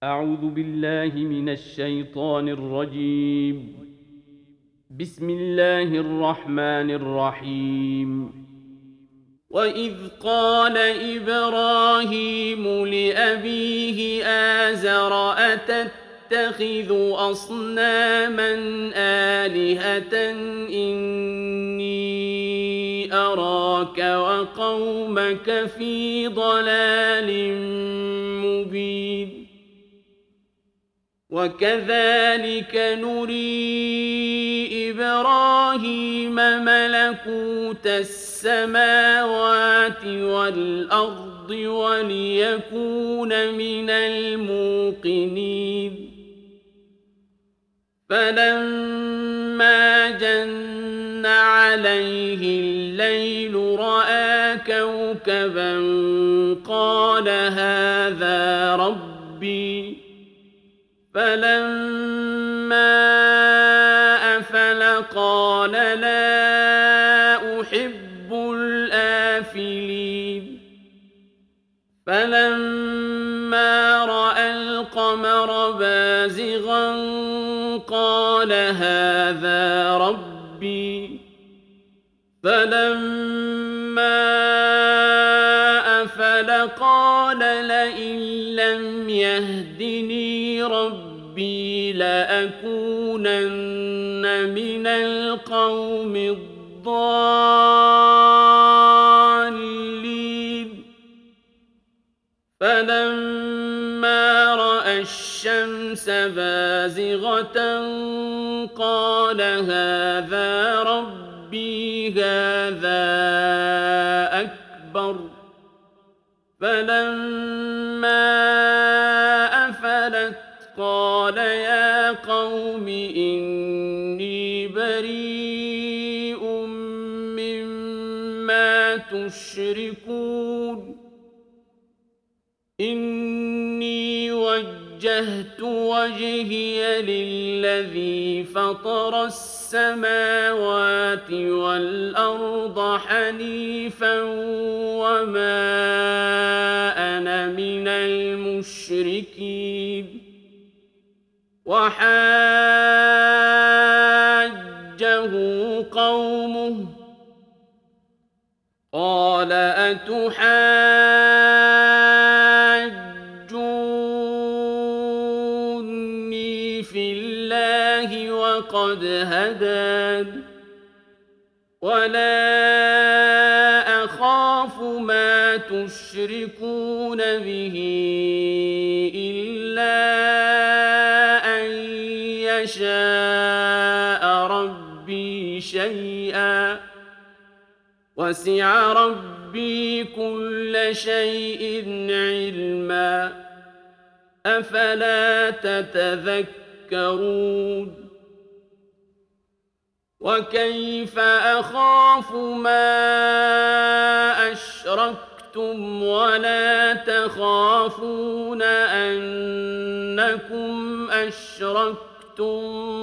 أعوذ بالله من الشيطان الرجيم. بسم الله الرحمن الرحيم. وإذ قال إبراهيم لأبيه آزر أتتخذ أصناما آلهة إني أراك وقومك في ضلال مبين وكذلك نري إبراهيم ملكوت السماوات والأرض وليكون من الموقنين فلما جن عليه الليل رأى كوكبا قال هذا ربي فلما أفل قال لا أحب الآفلين فلما رأى القمر بازغا قال هذا ربي فلما أفل قال لئن لم يهدني ربي لأكونن من القوم الضالين فلما رأى الشمس بازغة قال هذا ربي هذا أكبر فلما أفلت قال يا قوم إني بريء مما تشركون إني وجهت وجهي للذي فطر السماوات والأرض حنيفا وما أنا من المشركين وحاجه قومه قال أتحاجوني في الله وقد هدان ولا أخاف ما تشركون به إلا أن يشاء ربي شيئا وسع ربي كل شيء علما أفلا تتذكرون وكيف أخاف ما أشركتم ولا تخافون أنكم أشركتم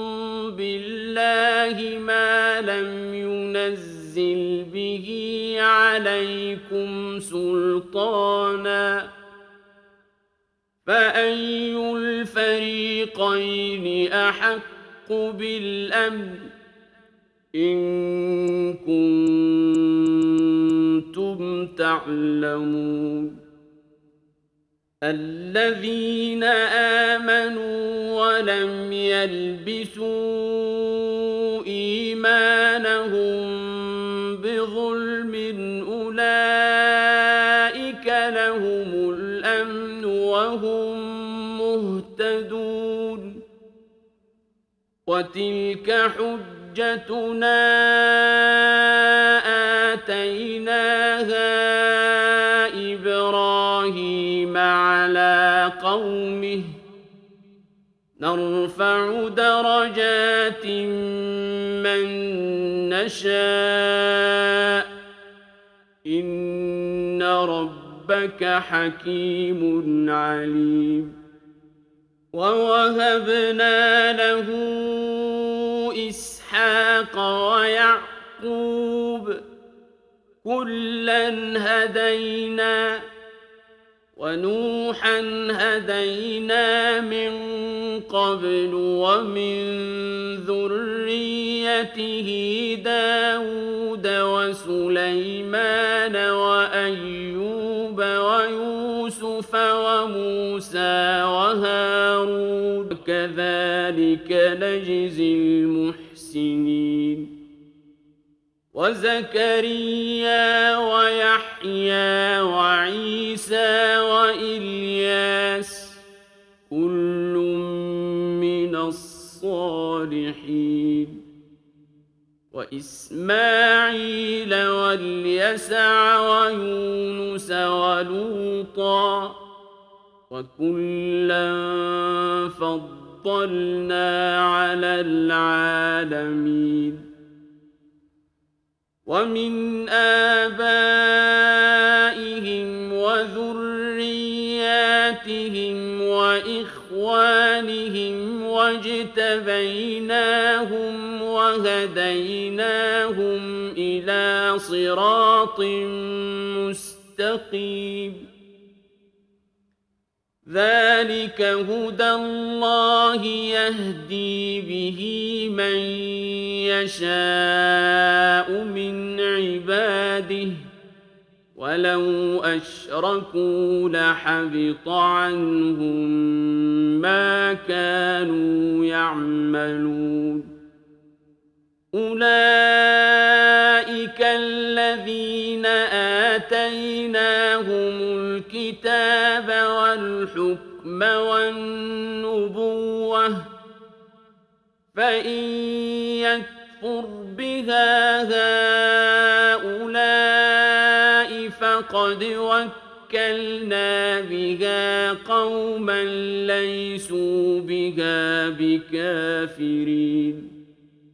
بالله ما لم ينزل به عليكم سلطانا فأي الفريقين أحق بالأمن إن كنتم تعلمون الذين آمنوا ولم يلبسوا إيمانهم بظلم أولئك لهم الأمن وهم مهتدون وتلك حجتنا آتيناها إبراهيم على قومه نرفع درجات من نشاء إن ربك حكيم عليم ووهبنا له إسحاق ويعقوب كلا هدينا ونوحا هدينا من قبل ومن ذريته داود وسليمان وأيوب ويوسف وموسى وهارون كذلك نجزي المحسنين وزكريا ويحيى وعيسى وإلياس كل من الصالحين وإسماعيل واليسع ويونس ولوطا وكلا فضلنا على العالمين ومن آبائهم وذرياتهم وإخوانهم واجتبيناهم وهديناهم إلى صراط مستقيم ذلك هدى الله يهدي به من يشاء من عباده ولو أشركوا لحبط عنهم ما كانوا يعملون أولئك الذين آتيناهم الكتاب والحكم والنبوة فإن يكفر بها هؤلاء فقد وكلنا بها قوما ليسوا بها بكافرين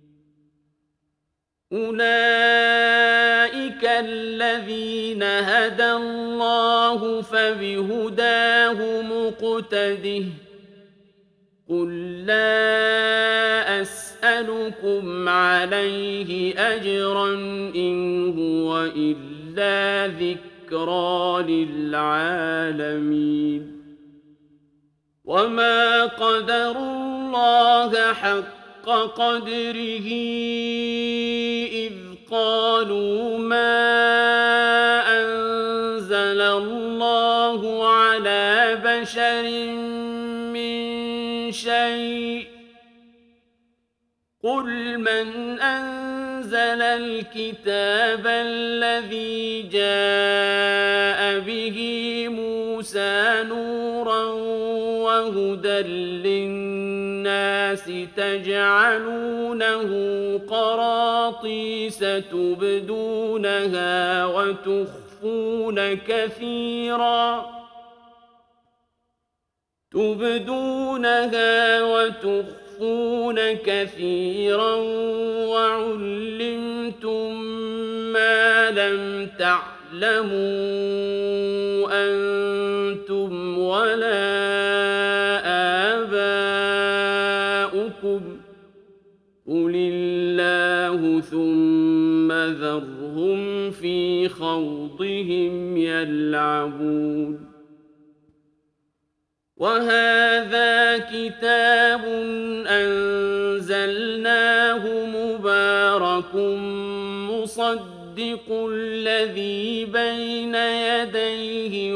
أولئك الذين هدى الله فبهداه مقتده قل لا أسألكم عليه أجرا إن هو إلا ذكرى للعالمين وما قدروا الله حق قدره إذ قالوا ما أنزل الله على بشر من شيء قل من أنزل الكتاب الذي جاء به موسى نورا وهدى للناس تجعلونه قراطيس تبدونها وتخفون كثيرا وعلمتم ما لم تعلموا أنتم ولا آباؤكم قل الله ثم ذرهم في خوضهم يلعبون وهذا كتاب أنزلناه مبارك مصدق الذي بين يديه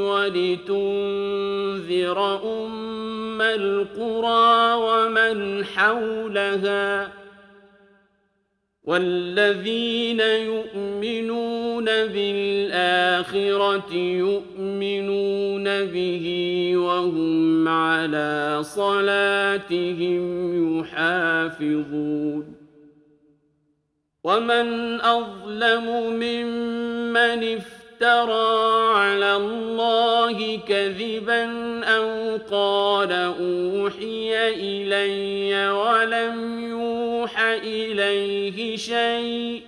ولتنذر أم القرى ومن حولها والذين يؤمنون بالآخرة يؤمنون به وهم على صلاتهم يحافظون ومن أظلم ممن افترى على الله كذبا أو قال أوحي إلي ولم يوح إليه شيء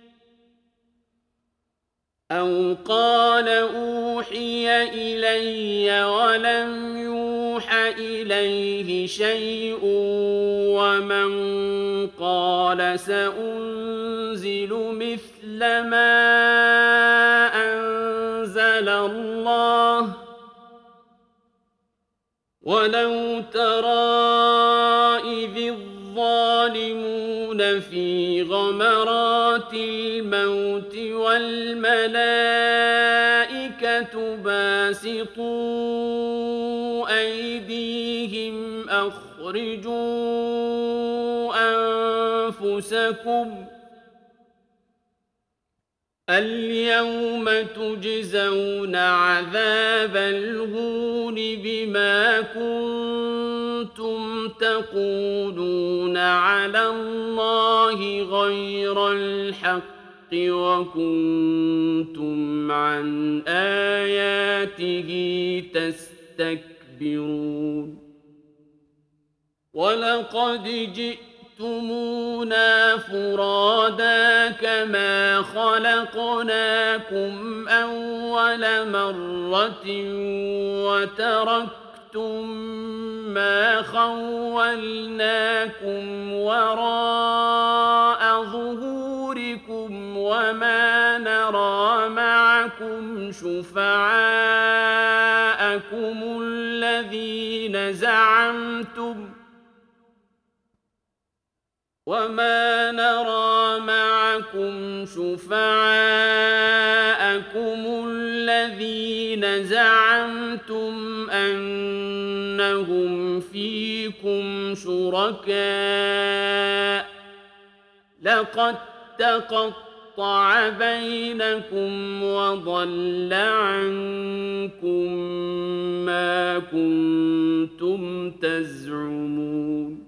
ومن قال سأنزل مثل ما أنزل الله وَلَوْ تَرَىٰ إِذِ الظَّالِمُونَ فِي غَمَرَاتِ الْمَوْتِ وَالْمَلَائِكَةُ بَاسِطُو أَيْدِيهِمْ أَخْرِجُوا أَنفُسَكُمُ الْيَوْمَ تُجْزَوْنَ عَذَابَ الْهُونِ بِمَا كُنتُمْ تَقُولُونَ عَلَى اللَّهِ غَيْرَ الْحَقِّ وَكُنتُمْ عَنْ آيَاتِهِ تَسْتَكْبِرُونَ وَلَقَدْ جِئْتُمُونَا فُرَادَىٰ كَمَا خَلَقْنَاكُمْ أَوَّلَ مَرَّةٍ وَتَرَكْتُم مَّا خَوَّلْنَاكُمْ وَرَاءَ ظُهُورِكُمْ وَمَا نَرَىٰ مَعَكُمْ شُفَعَاءَكُمُ الَّذِينَ زَعَمْتُمْ أَنَّهُمْ فِيكُمْ شُرَكَاءُ ۚ لَقَد تَّقَطَّعَ بَيْنَكُمْ وَضَلَّ عَنكُم مَّا كُنتُمْ تَزْعُمُونَ